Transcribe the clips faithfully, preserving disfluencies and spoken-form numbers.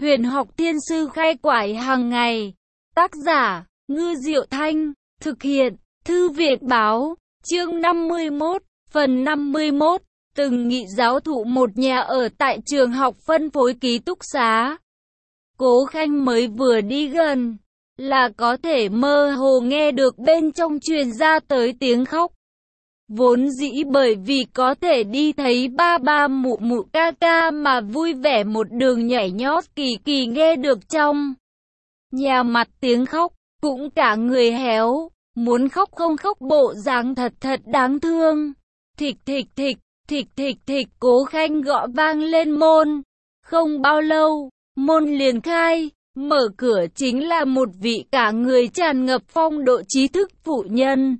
Huyền học thiên sư khai quải hàng ngày. Tác giả, Ngư Diệu Thanh. Thực hiện, Thư viện báo. Chương năm mươi mốt, phần năm mươi mốt. Từng nghị giáo thụ một nhà ở tại trường học phân phối ký túc xá. Cố Khanh mới vừa đi gần, là có thể mơ hồ nghe được bên trong truyền ra tới tiếng khóc. Vốn dĩ bởi vì có thể đi thấy ba ba mụ mụ ca ca mà vui vẻ một đường nhảy nhót, Kỳ Kỳ nghe được trong nhà mặt tiếng khóc, cũng cả người héo, muốn khóc không khóc bộ dáng thật thật đáng thương. Thịch thịch thịch, thịch thịch thịch, Cố Khanh gõ vang lên môn. Không bao lâu, môn liền khai, mở cửa chính là một vị cả người tràn ngập phong độ trí thức phụ nhân.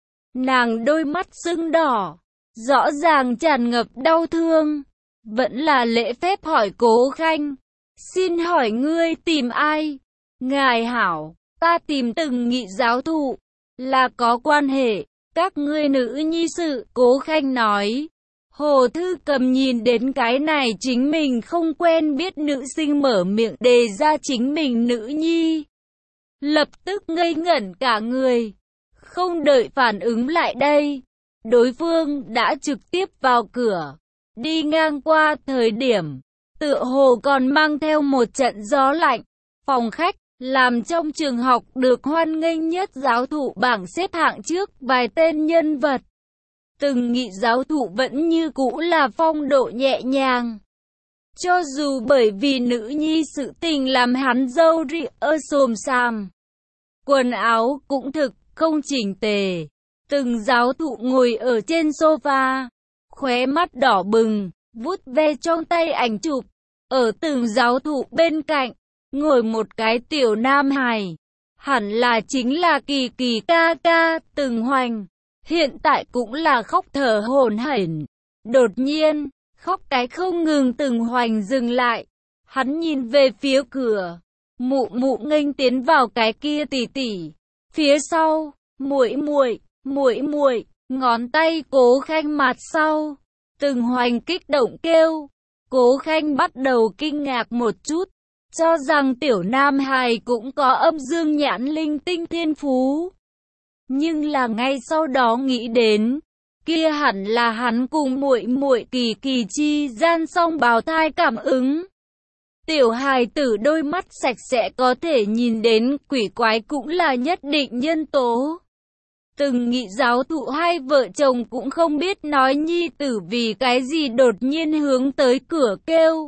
Nàng đôi mắt sưng đỏ, rõ ràng tràn ngập đau thương, vẫn là lễ phép hỏi Cố Khanh, xin hỏi ngươi tìm ai? Ngài hảo, ta tìm từng nghị giáo thụ, là có quan hệ, các ngươi nữ nhi sự. Cố Khanh nói. Hồ Thư Cầm nhìn đến cái này chính mình không quen biết nữ sinh mở miệng đề ra chính mình nữ nhi, lập tức ngây ngẩn cả người. Không đợi phản ứng lại đây, đối phương đã trực tiếp vào cửa. Đi ngang qua thời điểm, tựa hồ còn mang theo một trận gió lạnh. Phòng khách, làm trong trường học được hoan nghênh nhất giáo thụ bảng xếp hạng trước vài tên nhân vật. Từng nghị giáo thụ vẫn như cũ là phong độ nhẹ nhàng. Cho dù bởi vì nữ nhi sự tình làm hắn râu ria xồm xoàm, quần áo cũng thực không chỉnh tề. Từng giáo thụ ngồi ở trên sofa, khóe mắt đỏ bừng, vuốt ve trong tay ảnh chụp. Ở từng giáo thụ bên cạnh, ngồi một cái tiểu nam hài, hẳn là chính là Kỳ Kỳ ca ca, Từng Hoành. Hiện tại cũng là khóc thở hổn hển. Đột nhiên, khóc cái không ngừng, Từng Hoành dừng lại. Hắn nhìn về phía cửa, mụ mụ nghênh tiến vào cái kia tỷ tỷ. Phía sau, muội muội, muội muội, ngón tay Cố Khanh mặt sau. Từng Hoành kích động kêu. Cố Khanh bắt đầu kinh ngạc một chút, cho rằng tiểu nam hài cũng có âm dương nhãn linh tinh thiên phú. Nhưng là ngay sau đó nghĩ đến, kia hẳn là hắn cùng muội muội Kỳ Kỳ chi gian song bào thai cảm ứng. Tiểu hài tử đôi mắt sạch sẽ có thể nhìn đến, quỷ quái cũng là nhất định nhân tố. Từng nghị giáo thụ hai vợ chồng cũng không biết nói nhi tử vì cái gì đột nhiên hướng tới cửa kêu.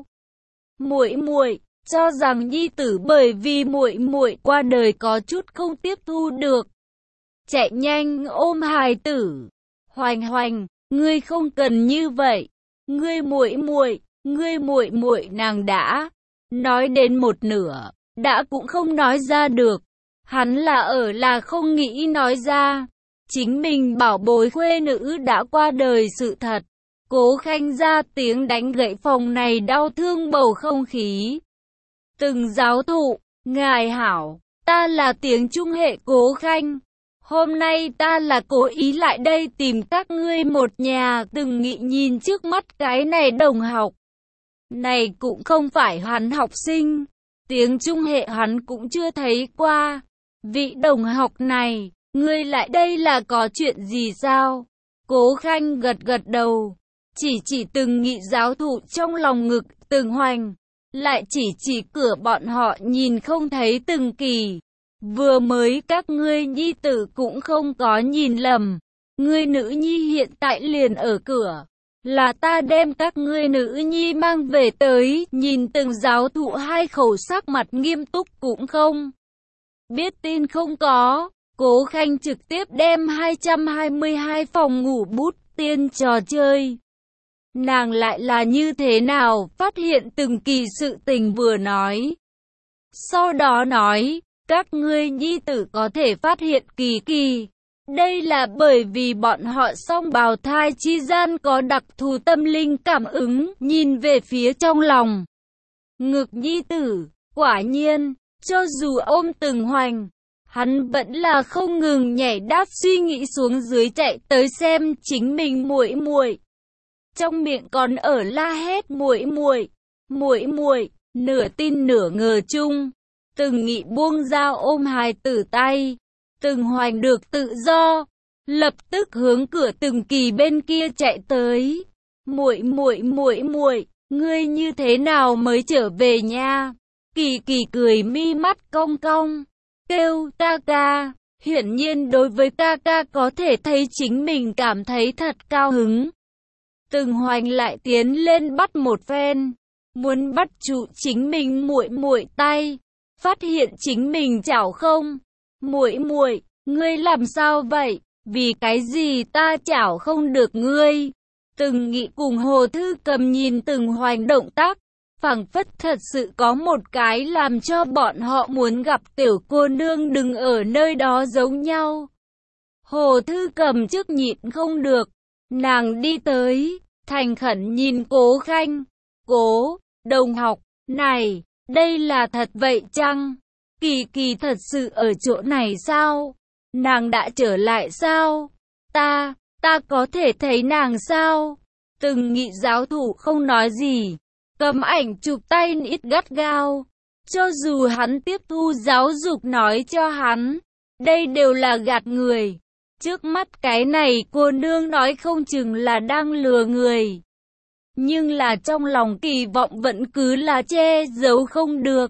Muội muội, cho rằng nhi tử bởi vì muội muội qua đời có chút không tiếp thu được. Chạy nhanh ôm hài tử. Hoành Hoành, ngươi không cần như vậy. Ngươi muội muội, ngươi muội muội nàng đã nói đến một nửa, đã cũng không nói ra được. Hắn là ở là không nghĩ nói ra. Chính mình bảo bối khuê nữ đã qua đời sự thật. Cố Khanh ra tiếng đánh gãy phòng này đau thương bầu không khí. Từng giáo thụ, ngài hảo, ta là tiếng Trung hệ Cố Khanh. Hôm nay ta là cố ý lại đây tìm các ngươi một nhà. Từng nghị nhìn trước mắt cái này đồng học. Này cũng không phải hắn học sinh. Tiếng Trung hệ hắn cũng chưa thấy qua. Vị đồng học này, ngươi lại đây là có chuyện gì sao? Cố Khanh gật gật đầu. Chỉ chỉ từng nghị giáo thụ trong lòng ngực. Từng Hoành, lại chỉ chỉ cửa bọn họ nhìn không thấy Từng Kỳ. Vừa mới các ngươi nhi tử cũng không có nhìn lầm. Ngươi nữ nhi hiện tại liền ở cửa. Là ta đem các ngươi nữ nhi mang về tới. Nhìn từng giáo thụ hai khẩu sắc mặt nghiêm túc cũng không biết tin không có. Cố Khanh trực tiếp đem hai trăm hai mươi hai phòng ngủ bút tiên trò chơi. Nàng lại là như thế nào phát hiện Từng Kỳ sự tình vừa nói. Sau đó nói, các ngươi nhi tử có thể phát hiện Kỳ Kỳ. Đây là bởi vì bọn họ song bào thai chi gian có đặc thù tâm linh cảm ứng, nhìn về phía trong lòng ngực nhi tử. Quả nhiên, cho dù ôm Từng Hoành, hắn vẫn là không ngừng nhảy đáp suy nghĩ xuống dưới chạy tới xem chính mình muội muội. Trong miệng còn ở la hét muội muội, muội muội, nửa tin nửa ngờ chung. Từng Nghị buông dao ôm hài tử tay. Từng Hoành được tự do, lập tức hướng cửa Từng Kỳ bên kia chạy tới. Muội muội muội muội, ngươi như thế nào mới trở về nha? Kỳ Kỳ cười mi mắt cong cong, kêu ca ca. Hiển nhiên đối với ca ca có thể thấy chính mình cảm thấy thật cao hứng. Từng Hoành lại tiến lên bắt một phen, muốn bắt trụ chính mình muội muội tay, phát hiện chính mình chảo không. Muội muội, ngươi làm sao vậy? Vì cái gì ta chảo không được ngươi? Từng Nghị cùng Hồ Thư Cầm nhìn Từng Hoành động tác, phảng phất thật sự có một cái làm cho bọn họ muốn gặp tiểu cô nương đừng ở nơi đó giống nhau. Hồ Thư Cầm trước nhịn không được, nàng đi tới, thành khẩn nhìn Cố Khanh. Cố, đồng học, này, đây là thật vậy chăng? Kỳ Kỳ thật sự ở chỗ này sao? Nàng đã trở lại sao? Ta, ta có thể thấy nàng sao? Từng Nghị giáo thủ không nói gì, cầm ảnh chụp tay nít gắt gao. Cho dù hắn tiếp thu giáo dục nói cho hắn, đây đều là gạt người. Trước mắt cái này cô nương nói không chừng là đang lừa người. Nhưng là trong lòng kỳ vọng vẫn cứ là che giấu không được.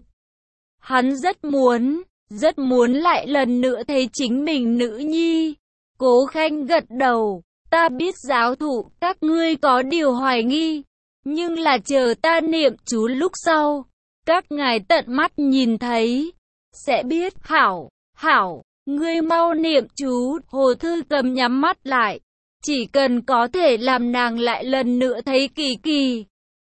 Hắn rất muốn, rất muốn lại lần nữa thấy chính mình nữ nhi. Cố Khanh gật đầu, ta biết giáo thụ các ngươi có điều hoài nghi, nhưng là chờ ta niệm chú lúc sau, các ngài tận mắt nhìn thấy, sẽ biết. Hảo, hảo, ngươi mau niệm chú. Hồ Thư Cầm nhắm mắt lại, chỉ cần có thể làm nàng lại lần nữa thấy Kỳ Kỳ,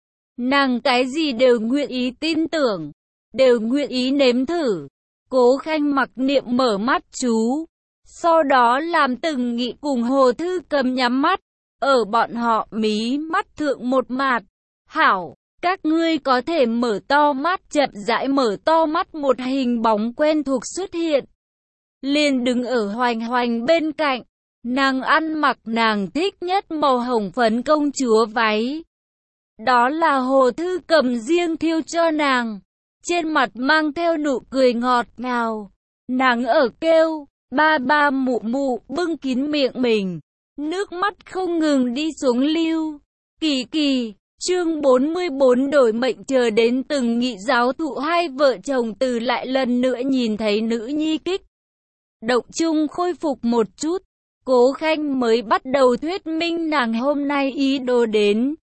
nàng cái gì đều nguyện ý tin tưởng, đều nguyện ý nếm thử. Cố Khanh mặc niệm mở mắt chú, sau đó làm Từng Nghị cùng Hồ Thư Cầm nhắm mắt, ở bọn họ mí mắt thượng một mạt. Hảo, các ngươi có thể mở to mắt. Chậm rãi mở to mắt, một hình bóng quen thuộc xuất hiện, liền đứng ở Hoành Hoành bên cạnh. Nàng ăn mặc nàng thích nhất màu hồng phấn công chúa váy, đó là Hồ Thư Cầm riêng thiêu cho nàng, trên mặt mang theo nụ cười ngọt ngào. Nàng ở kêu ba ba mụ mụ, bưng kín miệng mình, nước mắt không ngừng đi xuống lưu. Kỳ Kỳ, chương bốn mươi bốn đổi mệnh. Chờ đến Từng Nghị giáo thụ hai vợ chồng từ lại lần nữa nhìn thấy nữ nhi kích động chung khôi phục một chút, Cố Khanh mới bắt đầu thuyết minh nàng hôm nay ý đồ đến.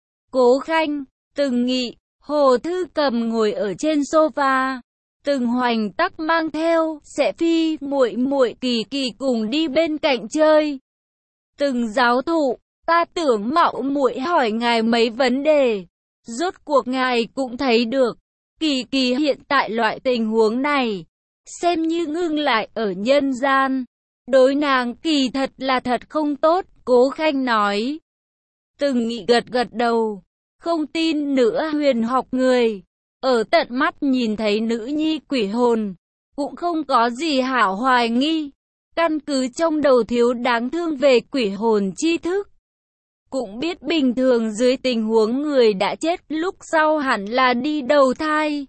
Cố Khanh, Từng Nghị, Hồ Thư Cầm ngồi ở trên sofa, Từng Hoành tắc mang theo sẽ phi muội muội Kỳ Kỳ cùng đi bên cạnh chơi. Từng giáo thụ, ta tưởng mạo muội hỏi ngài mấy vấn đề. Rốt cuộc ngài cũng thấy được, Kỳ Kỳ hiện tại loại tình huống này, xem như ngưng lại ở nhân gian. Đối nàng kỳ thật là thật không tốt, Cố Khanh nói. Từng Nghị gật gật đầu, không tin nữa. Huyền học người, ở tận mắt nhìn thấy nữ nhi quỷ hồn, cũng không có gì hảo hoài nghi. Căn cứ trong đầu thiếu đáng thương về quỷ hồn tri thức, cũng biết bình thường dưới tình huống người đã chết lúc sau hẳn là đi đầu thai.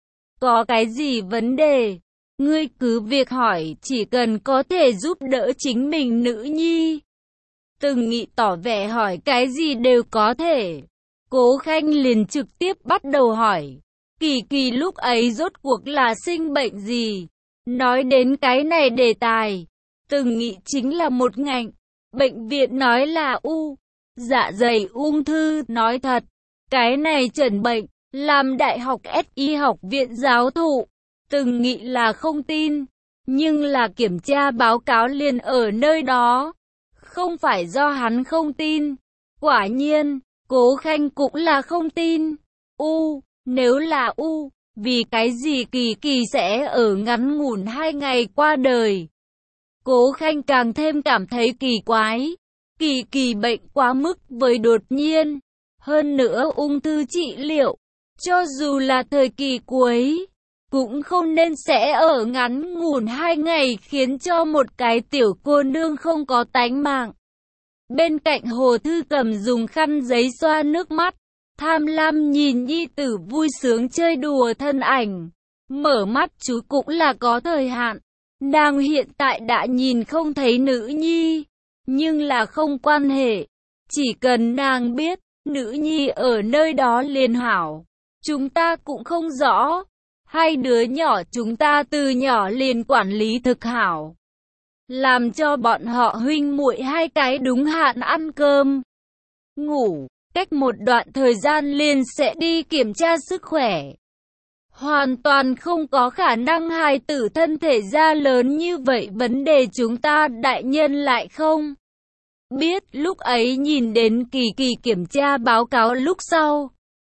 Có cái gì vấn đề, ngươi cứ việc hỏi, chỉ cần có thể giúp đỡ chính mình nữ nhi. Từng Nghị tỏ vẻ hỏi cái gì đều có thể. Cố Khanh liền trực tiếp bắt đầu hỏi, Kỳ Kỳ lúc ấy rốt cuộc là sinh bệnh gì? Nói đến cái này đề tài, Từng Nghị chính là một ngành. Bệnh viện nói là u, dạ dày ung thư. Nói thật, cái này chẩn bệnh, làm đại học ét i học viện giáo thụ, Từng Nghị là không tin. Nhưng là kiểm tra báo cáo liền ở nơi đó, không phải do hắn không tin. Quả nhiên, Cố Khanh cũng là không tin. U, nếu là u, vì cái gì Kỳ Kỳ sẽ ở ngắn ngủn hai ngày qua đời? Cố Khanh càng thêm cảm thấy kỳ quái. Kỳ Kỳ bệnh quá mức với đột nhiên. Hơn nữa ung thư trị liệu, cho dù là thời kỳ cuối, cũng không nên sẽ ở ngắn ngủn hai ngày khiến cho một cái tiểu cô nương không có tánh mạng. Bên cạnh Hồ Thư Cầm dùng khăn giấy xoa nước mắt, tham lam nhìn nhi tử vui sướng chơi đùa thân ảnh. Mở mắt chú cũng là có thời hạn. Nàng hiện tại đã nhìn không thấy nữ nhi, nhưng là không quan hệ. Chỉ cần nàng biết, nữ nhi ở nơi đó liền hảo. Chúng ta cũng không rõ. Hai đứa nhỏ chúng ta từ nhỏ liền quản lý thực hảo. Làm cho bọn họ huynh muội hai cái đúng hạn ăn cơm, ngủ. Cách một đoạn thời gian liền sẽ đi kiểm tra sức khỏe. Hoàn toàn không có khả năng hài tử thân thể ra lớn như vậy, vấn đề chúng ta đại nhân lại không biết. Lúc ấy nhìn đến Kỳ Kỳ kiểm tra báo cáo lúc sau,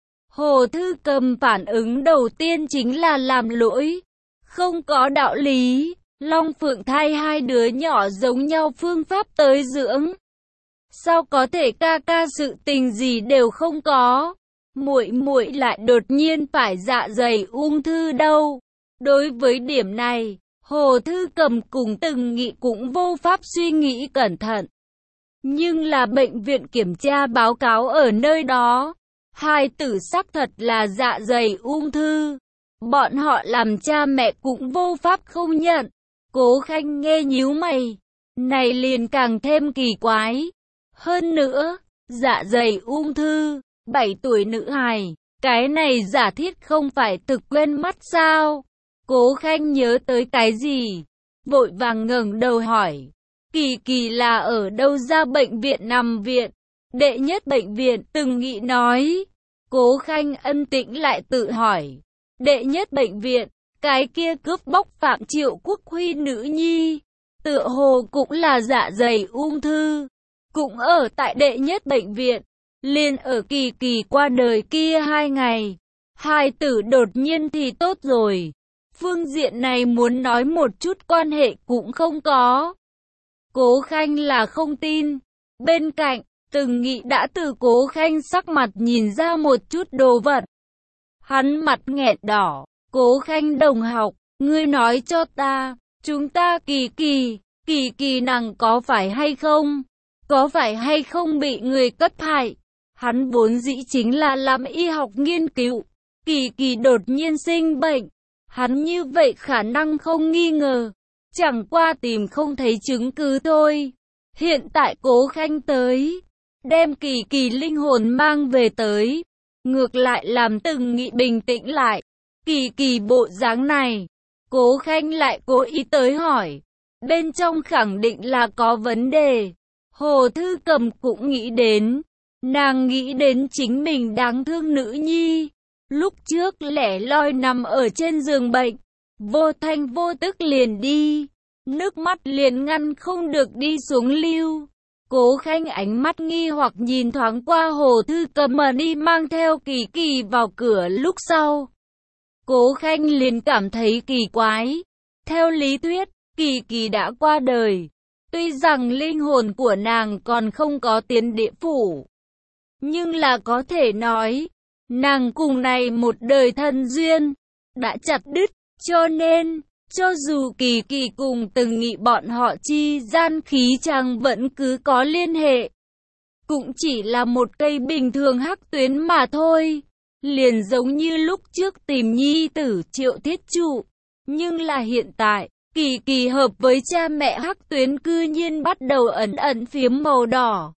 Hồ Thư Cầm phản ứng đầu tiên chính là làm lỗi. Không có đạo lý, Long Phượng thai hai đứa nhỏ giống nhau phương pháp tới dưỡng. Sao có thể ca ca sự tình gì đều không có? Muội muội lại đột nhiên phải dạ dày ung thư đâu. Đối với điểm này, Hồ Thư Cầm cùng Từng Nghị cũng vô pháp suy nghĩ cẩn thận. Nhưng là bệnh viện kiểm tra báo cáo ở nơi đó, hai tử xác thật là dạ dày ung thư. Bọn họ làm cha mẹ cũng vô pháp không nhận. Cố Khanh nghe nhíu mày, này liền càng thêm kỳ quái. Hơn nữa, dạ dày ung thư, bảy tuổi nữ hài, cái này giả thiết không phải thực quen mắt sao? Cố Khanh nhớ tới cái gì? Vội vàng ngẩng đầu hỏi, Kỳ Kỳ là ở đâu ra bệnh viện nằm viện? Đệ nhất bệnh viện. Từng Nghị nói. Cố Khanh ân tĩnh lại tự hỏi, đệ nhất bệnh viện, cái kia cướp bóc Phạm Triệu Quốc Huy nữ nhi, tựa hồ cũng là dạ dày ung thư, cũng ở tại đệ nhất bệnh viện. Liền ở Kỳ Kỳ qua đời kia hai ngày, hai tử đột nhiên thì tốt rồi. Phương diện này muốn nói một chút quan hệ cũng không có. Cố Khanh là không tin. Bên cạnh, Từng Nghị đã từ Cố Khanh sắc mặt nhìn ra một chút đồ vật. Hắn mặt nghẹn đỏ. Cố Khanh đồng học, ngươi nói cho ta, chúng ta Kỳ Kỳ, Kỳ Kỳ nàng có phải hay không? Có phải hay không bị người cất hại? Hắn vốn dĩ chính là làm y học nghiên cứu. Kỳ Kỳ đột nhiên sinh bệnh, hắn như vậy khả năng không nghi ngờ. Chẳng qua tìm không thấy chứng cứ thôi. Hiện tại Cố Khanh tới, đem Kỳ Kỳ linh hồn mang về tới, ngược lại làm Từng Nghị bình tĩnh lại. Kỳ Kỳ bộ dáng này, Cố Khanh lại cố ý tới hỏi, bên trong khẳng định là có vấn đề. Hồ Thư Cầm cũng nghĩ đến, nàng nghĩ đến chính mình đáng thương nữ nhi, lúc trước lẻ loi nằm ở trên giường bệnh, vô thanh vô tức liền đi, nước mắt liền ngăn không được đi xuống lưu. Cố Khanh ánh mắt nghi hoặc nhìn thoáng qua Hồ Thư Cầm mà đi mang theo Kỳ Kỳ vào cửa lúc sau. Cố Khanh liền cảm thấy kỳ quái. Theo lý thuyết, Kỳ Kỳ đã qua đời. Tuy rằng linh hồn của nàng còn không có tiến địa phủ, nhưng là có thể nói, nàng cùng này một đời thân duyên đã chặt đứt, cho nên, cho dù Kỳ Kỳ cùng Từng Nghị bọn họ chi gian khí chàng vẫn cứ có liên hệ, cũng chỉ là một cây bình thường hắc tuyến mà thôi. Liền giống như lúc trước tìm nhi tử Triệu Thiết Trụ, nhưng là hiện tại, Kỳ Kỳ hợp với cha mẹ hắc tuyến cư nhiên bắt đầu ẩn ẩn phiếm màu đỏ.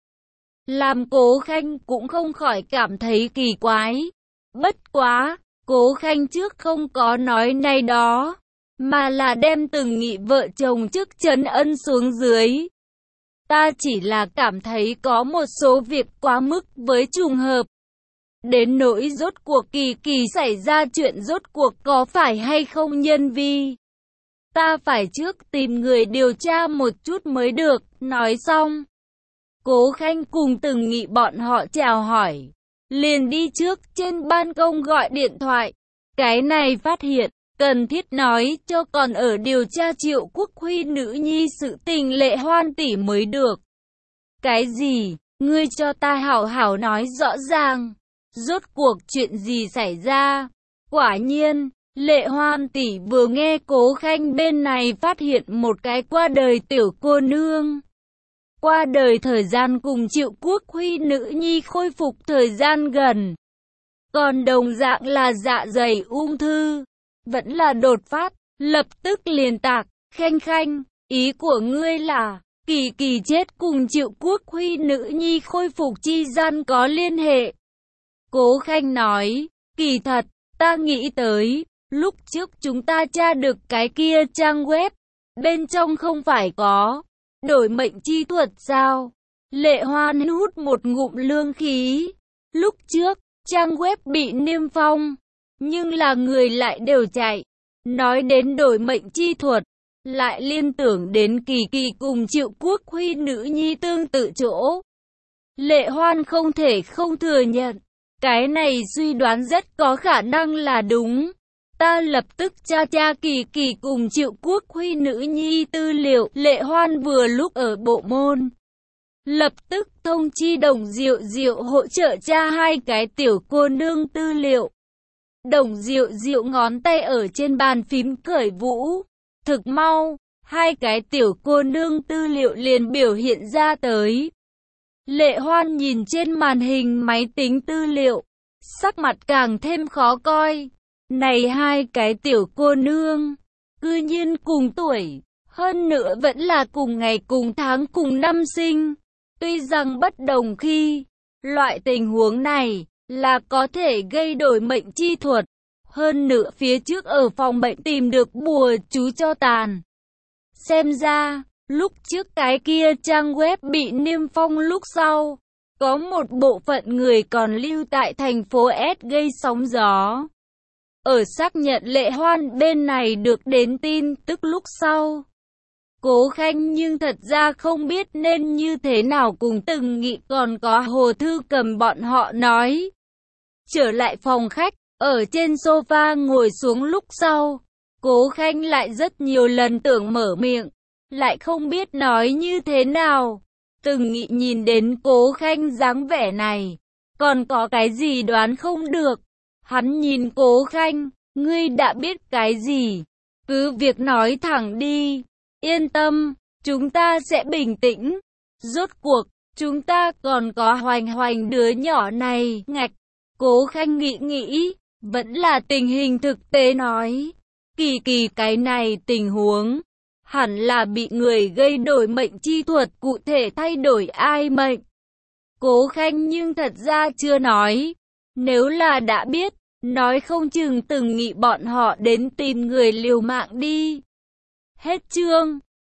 Làm Cố Khanh cũng không khỏi cảm thấy kỳ quái. Bất quá, Cố Khanh trước không có nói này đó, mà là đem Từng Nghị vợ chồng trước trấn ân xuống dưới. Ta chỉ là cảm thấy có một số việc quá mức với trùng hợp. Đến nỗi rốt cuộc Kỳ Kỳ xảy ra chuyện rốt cuộc có phải hay không nhân vi, ta phải trước tìm người điều tra một chút mới được. Nói xong, Cố Khanh cùng Từng Nghị bọn họ chào hỏi, liền đi trước trên ban công gọi điện thoại. Cái này phát hiện, cần thiết nói cho còn ở điều tra Triệu Quốc Huy nữ nhi sự tình Lệ Hoan tỷ mới được. Cái gì? Ngươi cho ta hảo hảo nói rõ ràng. Rốt cuộc chuyện gì xảy ra? Quả nhiên, Lệ Hoan tỷ vừa nghe Cố Khanh bên này phát hiện một cái qua đời tiểu cô nương. Qua đời thời gian cùng Triệu Quốc Huy nữ nhi khôi phục thời gian gần. còn đồng dạng là dạ dày ung thư, vẫn là đột phát, lập tức liền tạc, Khanh Khanh, ý của ngươi là, Kỳ Kỳ chết cùng Triệu Quốc Huy nữ nhi khôi phục chi gian có liên hệ. Cố Khanh nói, kỳ thật, ta nghĩ tới, lúc trước chúng ta tra được cái kia trang web, bên trong không phải có đổi mệnh chi thuật sao? Lệ Hoan hút một ngụm lương khí. Lúc trước, trang web bị niêm phong, nhưng là người lại đều chạy. Nói đến đổi mệnh chi thuật, lại liên tưởng đến Kỳ Kỳ cùng Triệu Quốc Huy nữ nhi tương tự chỗ. Lệ Hoan không thể không thừa nhận, cái này suy đoán rất có khả năng là đúng. Ta lập tức tra tra Kỳ Kỳ cùng Triệu Quốc Huy nữ nhi tư liệu. Lệ Hoan vừa lúc ở bộ môn, lập tức thông chi Đồng Diệu Diệu hỗ trợ tra hai cái tiểu cô nương tư liệu. Đồng Diệu Diệu ngón tay ở trên bàn phím khởi vũ. Thực mau, hai cái tiểu cô nương tư liệu liền biểu hiện ra tới. Lệ Hoan nhìn trên màn hình máy tính tư liệu, sắc mặt càng thêm khó coi. Này hai cái tiểu cô nương, cư nhiên cùng tuổi, hơn nữa vẫn là cùng ngày cùng tháng cùng năm sinh. Tuy rằng bất đồng khi, loại tình huống này là có thể gây đổi mệnh chi thuật. Hơn nữa phía trước ở phòng bệnh tìm được bùa chú cho tàn. Xem ra, lúc trước cái kia trang web bị niêm phong lúc sau, có một bộ phận người còn lưu tại thành phố S gây sóng gió. Ở xác nhận Lệ Hoan bên này được đến tin tức lúc sau, Cố Khanh nhưng thật ra không biết nên như thế nào cùng Từng Nghị còn có Hồ Thư Cầm bọn họ nói. Trở lại phòng khách, ở trên sofa ngồi xuống lúc sau, Cố Khanh lại rất nhiều lần tưởng mở miệng, lại không biết nói như thế nào. Từng Nghị nhìn đến Cố Khanh dáng vẻ này, còn có cái gì đoán không được. Hắn nhìn Cố Khanh, ngươi đã biết cái gì? Cứ việc nói thẳng đi, yên tâm, chúng ta sẽ bình tĩnh. Rốt cuộc, chúng ta còn có Hoành Hoành đứa nhỏ này, ngạch. Cố Khanh nghĩ nghĩ, vẫn là tình hình thực tế nói. Kỳ Kỳ cái này tình huống, hẳn là bị người gây đổi mệnh chi thuật, cụ thể thay đổi ai mệnh. Cố Khanh nhưng thật ra chưa nói. Nếu là đã biết, nói không chừng Từng Nghị bọn họ đến tìm người liều mạng đi. Hết chương.